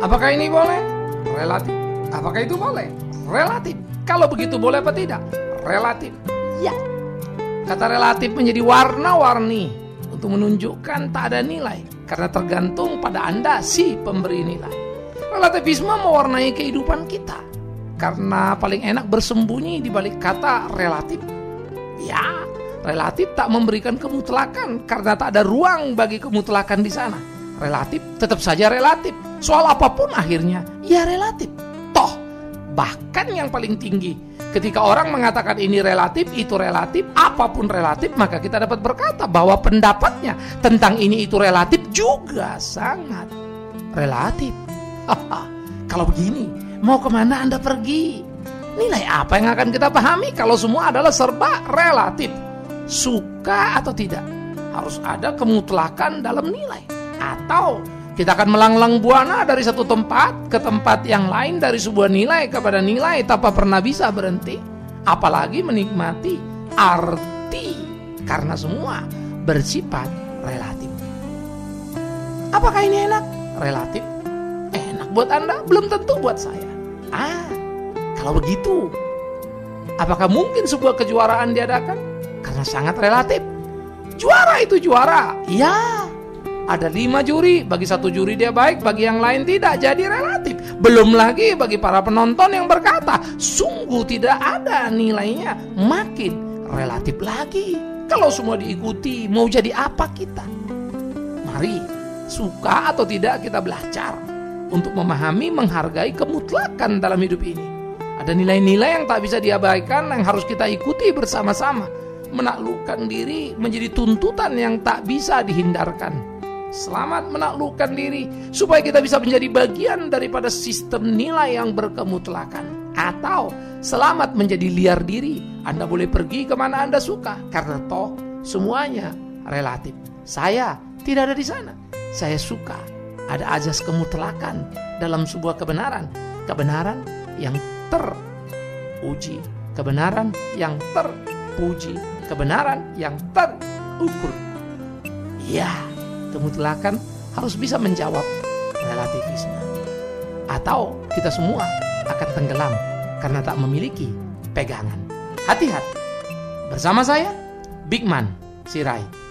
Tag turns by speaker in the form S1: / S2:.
S1: Apakah ini boleh? Relatif. Apakah itu boleh? Relatif. Kalau begitu boleh apa tidak? Relatif. Ya. Kata relatif menjadi warna-warni untuk menunjukkan tak ada nilai, karena tergantung pada Anda si pemberi nilai. Relativisme mewarnai kehidupan kita karena paling enak bersembunyi di balik kata relatif. Ya, relatif tak memberikan kemutlakan karena tak ada ruang bagi kemutlakan di sana. Relatif tetap saja relatif. Soal apapun akhirnya ya relatif. Toh, bahkan yang paling tinggi, ketika orang mengatakan ini relatif, itu relatif, apapun relatif, maka kita dapat berkata bahwa pendapatnya tentang ini itu relatif juga sangat relatif. Kalau begini, mau kemana Anda pergi? Nilai apa yang akan kita pahami kalau semua adalah serba relatif? Suka atau tidak, harus ada kemutlakan dalam nilai. Atau kita akan melanglang buana dari satu tempat ke tempat yang lain, dari sebuah nilai kepada nilai tanpa pernah bisa berhenti, apalagi menikmati arti, karena semua bersifat relatif. Apakah ini enak? Relatif. Enak buat Anda, belum tentu buat saya. Kalau begitu, apakah mungkin sebuah kejuaraan diadakan? Karena sangat relatif. Juara itu juara. Ya, ada 5 juri. Bagi satu juri dia baik, bagi yang lain tidak. Jadi relatif. Belum lagi bagi para penonton yang berkata, sungguh tidak ada nilainya. Makin relatif lagi. Kalau semua diikuti, mau jadi apa kita? Mari, suka atau tidak kita belajar untuk memahami, menghargai kemutlakan dalam hidup ini. Ada nilai-nilai yang tak bisa diabaikan, yang harus kita ikuti bersama-sama. Menaklukkan diri menjadi tuntutan yang tak bisa dihindarkan. Selamat menaklukkan diri supaya kita bisa menjadi bagian daripada sistem nilai yang berkemutlakan. Atau selamat menjadi liar diri. Anda boleh pergi kemana Anda suka, karena toh semuanya relatif. Saya tidak ada di sana. Saya suka ada azas kemutlakan dalam sebuah kebenaran. Kebenaran yang teruji, kebenaran yang terpuji, kebenaran yang terukur. Ya, kemutlakan harus bisa menjawab relativisme. Atau kita semua akan tenggelam karena tak memiliki pegangan. Hati-hati. Bersama saya, Bigman Sirait.